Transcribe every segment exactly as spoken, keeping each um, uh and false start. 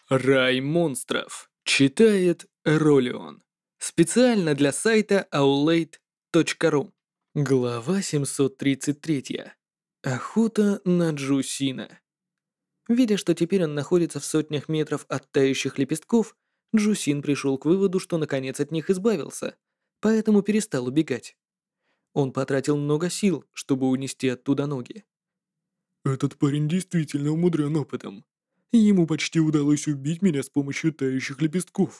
Рай монстров. Читает Ролион. Специально для сайта аулейт точка ру. Глава семьсот тридцать три. Охота на Джусина. Видя, что теперь он находится в сотнях метров от тающих лепестков, Джусин пришел к выводу, что наконец от них избавился, поэтому перестал убегать. Он потратил много сил, чтобы унести оттуда ноги. Этот парень действительно умудрен опытом. Ему почти удалось убить меня с помощью тающих лепестков.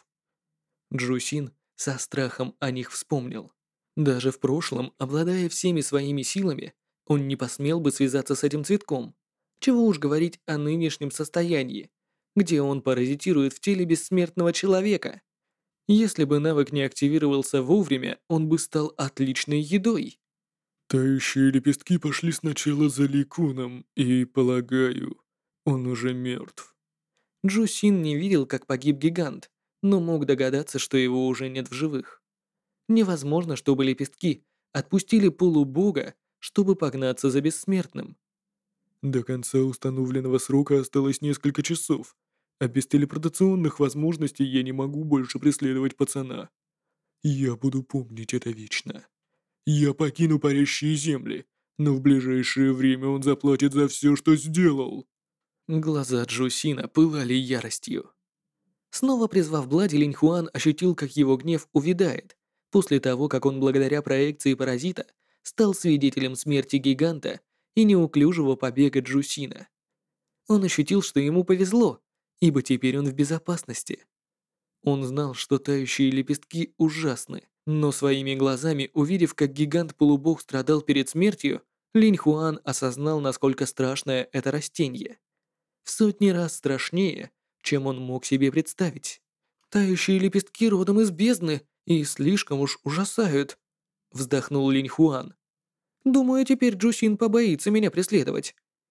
Джусин со страхом о них вспомнил. Даже в прошлом, обладая всеми своими силами, он не посмел бы связаться с этим цветком. Чего уж говорить о нынешнем состоянии, где он паразитирует в теле бессмертного человека. Если бы навык не активировался вовремя, он бы стал отличной едой. Тающие лепестки пошли сначала за Ликуном, и, полагаю, он уже мертв. Джусин не видел, как погиб гигант, но мог догадаться, что его уже нет в живых. Невозможно, чтобы лепестки отпустили полубога, чтобы погнаться за бессмертным. До конца установленного срока осталось несколько часов, а без телепортационных возможностей я не могу больше преследовать пацана. Я буду помнить это вечно. Я покину парящие земли, но в ближайшее время он заплатит за все, что сделал. Глаза Джусина пылали яростью. Снова призвав Блади, Линьхуан ощутил, как его гнев увядает, после того, как он благодаря проекции паразита стал свидетелем смерти гиганта и неуклюжего побега Джусина. Он ощутил, что ему повезло, ибо теперь он в безопасности. Он знал, что тающие лепестки ужасны, но своими глазами, увидев, как гигант-полубог страдал перед смертью, Линьхуан осознал, насколько страшное это растение. В сотни раз страшнее, чем он мог себе представить. «Тающие лепестки родом из бездны и слишком уж ужасают», — вздохнул Линьхуан. «Думаю, теперь Джусин побоится меня преследовать».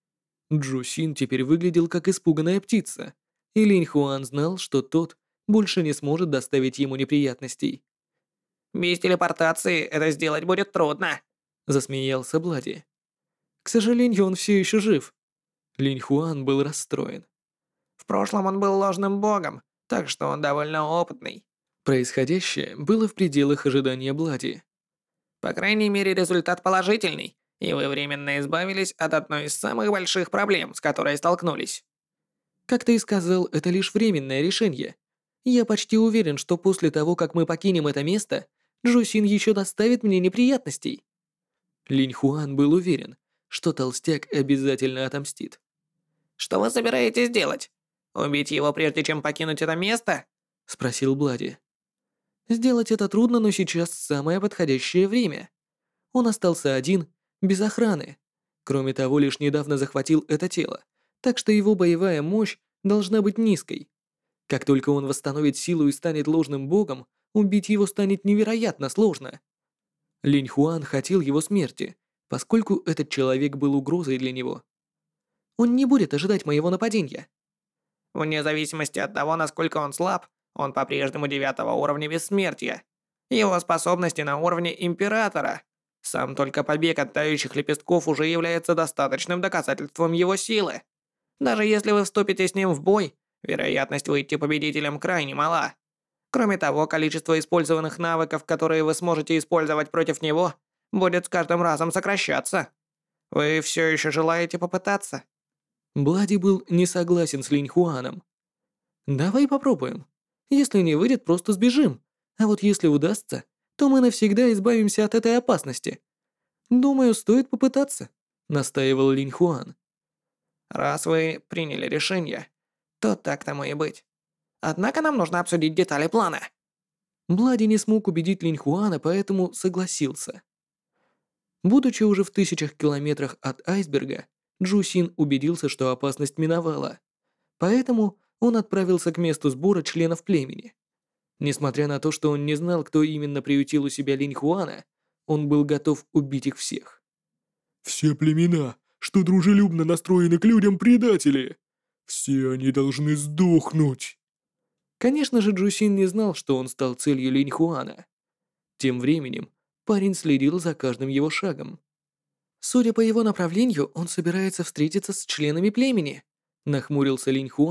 Джусин теперь выглядел как испуганная птица, и Линьхуан знал, что тот больше не сможет доставить ему неприятностей. «Без телепортации это сделать будет трудно», — засмеялся Блади. «К сожалению, он все еще жив». Линьхуан был расстроен. «В прошлом он был ложным богом, так что он довольно опытный. Происходящее было в пределах ожидания Блади. По крайней мере, результат положительный, и вы временно избавились от одной из самых больших проблем, с которой столкнулись». Как ты и сказал, это лишь временное решение. Я почти уверен, что после того, как мы покинем это место, Джусин еще доставит мне неприятностей. Линь Хуан был уверен, что толстяк обязательно отомстит. «Что вы собираетесь делать? Убить его прежде чем покинуть это место?» — спросил Блади. Сделать это трудно, но сейчас самое подходящее время. Он остался один, без охраны. Кроме того, лишь недавно захватил это тело, так что его боевая мощь должна быть низкой. Как только он восстановит силу и станет ложным богом, убить его станет невероятно сложно. Линь Хуан хотел его смерти, поскольку этот человек был угрозой для него. Он не будет ожидать моего нападения. Вне зависимости от того, насколько он слаб, он по-прежнему девятого уровня бессмертия. Его способности на уровне Императора. Сам только побег от тающих лепестков уже является достаточным доказательством его силы. Даже если вы вступите с ним в бой, вероятность выйти победителем крайне мала. Кроме того, количество использованных навыков, которые вы сможете использовать против него, будет с каждым разом сокращаться. Вы все еще желаете попытаться? Блади был не согласен с Линь Хуаном. «Давай попробуем. Если не выйдет, просто сбежим. А вот если удастся, то мы навсегда избавимся от этой опасности. Думаю, стоит попытаться», — настаивал Линь Хуан. Раз вы приняли решение, то так тому и быть. Однако нам нужно обсудить детали плана. Блади не смог убедить Линь Хуана, поэтому согласился. Будучи уже в тысячах километрах от айсберга, Джу Син убедился, что опасность миновала. Поэтому он отправился к месту сбора членов племени. Несмотря на то, что он не знал, кто именно приютил у себя Линь Хуана, он был готов убить их всех. Все племена, что дружелюбно настроены к людям, предатели. Все они должны сдохнуть. Конечно же, Джусин не знал, что он стал целью Линь Хуана. Тем временем парень следил за каждым его шагом. Судя по его направлению, он собирается встретиться с членами племени, нахмурился Линь Хуан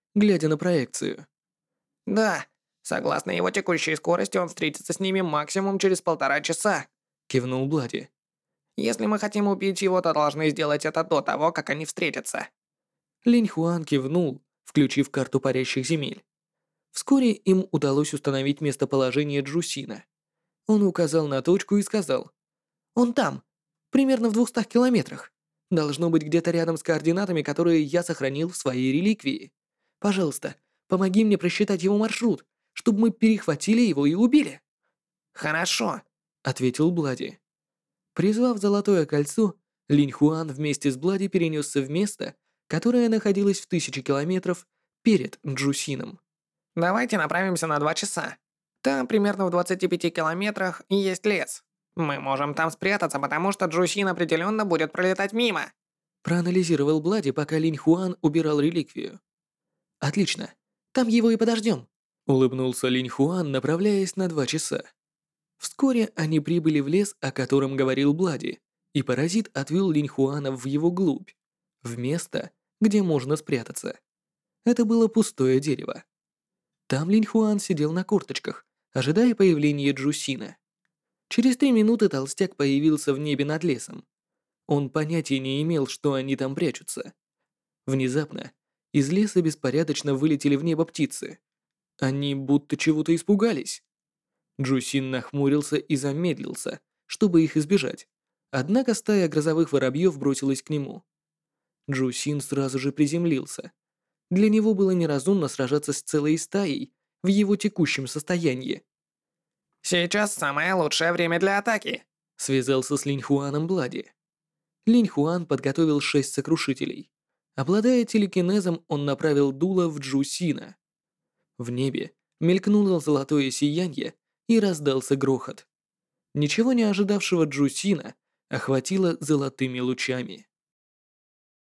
глядя на проекцию. Да, согласно его текущей скорости, он встретится с ними максимум через полтора часа. Кивнул Блади. Если мы хотим убить его, то должны сделать это до того, как они встретятся. Линь Хуан кивнул, включив карту парящих земель. Вскоре им удалось установить местоположение Джусина. Он указал на точку и сказал: «Он там, примерно в двухстах километрах. Должно быть где-то рядом с координатами, которые я сохранил в своей реликвии. Пожалуйста, помоги мне просчитать его маршрут, чтобы мы перехватили его и убили», Хорошо. — ответил Блади. Призвав Золотое Кольцо, Линь Хуан вместе с Блади перенесся в место, которое находилось в тысячи километров перед Джусином. Давайте направимся на два часа. Там, примерно в двадцати пяти километрах, есть лес. Мы можем там спрятаться, потому что Джусин определенно будет пролетать мимо. Проанализировал Блади, пока Линь Хуан убирал реликвию. «Отлично, там его и подождем», — улыбнулся Линь Хуан, направляясь на два часа. Вскоре они прибыли в лес, о котором говорил Блади, и паразит отвел Линь Хуана в его глубь, в место, где можно спрятаться. Это было пустое дерево. Там Линь Хуан сидел на корточках, ожидая появления Джусина. Через три минуты толстяк появился в небе над лесом. Он понятия не имел, что они там прячутся. Внезапно из леса беспорядочно вылетели в небо птицы. Они будто чего-то испугались. Джусин нахмурился и замедлился, чтобы их избежать. Однако стая грозовых воробьев бросилась к нему. Джусин сразу же приземлился. Для него было неразумно сражаться с целой стаей в его текущем состоянии. Сейчас самое лучшее время для атаки. Связался с Линь Хуаном Блади. Линь Хуан подготовил шесть сокрушителей. Обладая телекинезом, он направил дуло в Джусина. В небе мелькнуло золотое сияние и раздался грохот. Ничего не ожидавшего Джусина охватило золотыми лучами.